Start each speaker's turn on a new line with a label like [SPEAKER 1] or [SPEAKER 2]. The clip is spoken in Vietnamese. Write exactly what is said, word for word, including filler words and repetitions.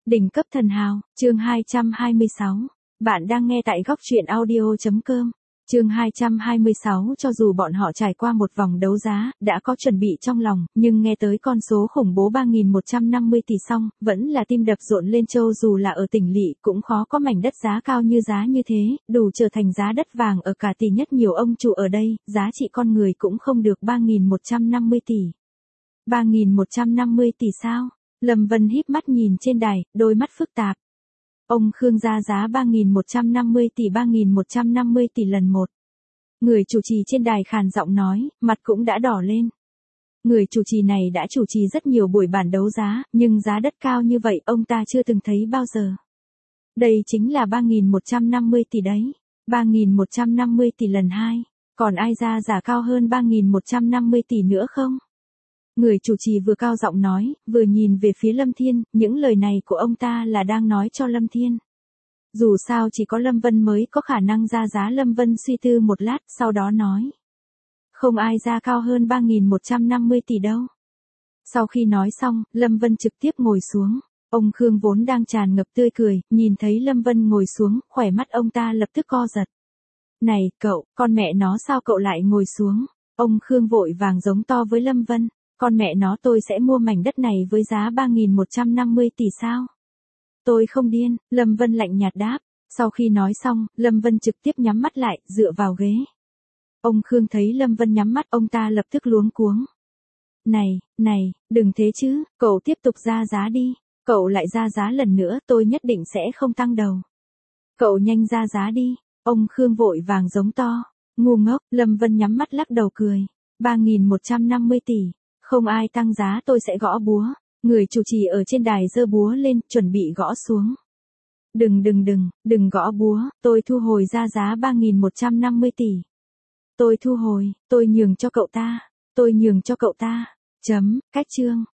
[SPEAKER 1] Đỉnh cấp thần hào, chương hai trăm hai mươi sáu. Bạn đang nghe tại góc truyện audio chấm com. Chương hai trăm hai mươi sáu, cho dù bọn họ trải qua một vòng đấu giá, đã có chuẩn bị trong lòng, nhưng nghe tới con số khủng bố ba nghìn một trăm năm mươi tỷ xong, vẫn là tim đập rộn lên. Châu dù là ở tỉnh lỵ cũng khó có mảnh đất giá cao như giá như thế, đủ trở thành giá đất vàng ở cả tỷ. Nhất nhiều ông chủ ở đây, giá trị con người cũng không được ba nghìn một trăm năm mươi tỷ. ba nghìn một trăm năm mươi tỷ sao? Lâm Vân híp mắt nhìn trên đài, đôi mắt phức tạp. Ông Khương ra giá ba nghìn một trăm năm mươi tỷ, ba nghìn một trăm năm mươi tỷ lần một. Người chủ trì trên đài khàn giọng nói, mặt cũng đã đỏ lên. Người chủ trì này đã chủ trì rất nhiều buổi bản đấu giá, nhưng giá đất cao như vậy ông ta chưa từng thấy bao giờ. Đây chính là ba nghìn một trăm năm mươi tỷ đấy. ba nghìn một trăm năm mươi tỷ lần hai. Còn ai ra giá cao hơn ba nghìn một trăm năm mươi tỷ nữa không? Người chủ trì vừa cao giọng nói, vừa nhìn về phía Lâm Thiên, những lời này của ông ta là đang nói cho Lâm Thiên. Dù sao chỉ có Lâm Vân mới có khả năng ra giá. Lâm Vân suy tư một lát, sau đó nói. Không ai ra cao hơn ba nghìn một trăm năm mươi tỷ đâu. Sau khi nói xong, Lâm Vân trực tiếp ngồi xuống. Ông Khương vốn đang tràn ngập tươi cười, nhìn thấy Lâm Vân ngồi xuống, khỏe mắt ông ta lập tức co giật. Này, cậu, con mẹ nó sao cậu lại ngồi xuống? Ông Khương vội vàng giống to với Lâm Vân. Con mẹ nó tôi sẽ mua mảnh đất này với giá ba nghìn một trăm năm mươi tỷ sao? Tôi không điên, Lâm Vân lạnh nhạt đáp. Sau khi nói xong, Lâm Vân trực tiếp nhắm mắt lại, dựa vào ghế. Ông Khương thấy Lâm Vân nhắm mắt, ông ta lập tức luống cuống. Này, này, đừng thế chứ, cậu tiếp tục ra giá đi. Cậu lại ra giá lần nữa, tôi nhất định sẽ không tăng đầu. Cậu nhanh ra giá đi. Ông Khương vội vàng giống to. Ngu ngốc, Lâm Vân nhắm mắt lắc đầu cười. ba nghìn một trăm năm mươi tỷ. Không ai tăng giá tôi sẽ gõ búa. Người chủ trì ở trên đài giơ búa lên, chuẩn bị gõ xuống. Đừng đừng đừng, đừng gõ búa, tôi thu hồi ra giá ba nghìn một trăm năm mươi tỷ. Tôi thu hồi, tôi nhường cho cậu ta, tôi nhường cho cậu ta. Chấm, cách chương.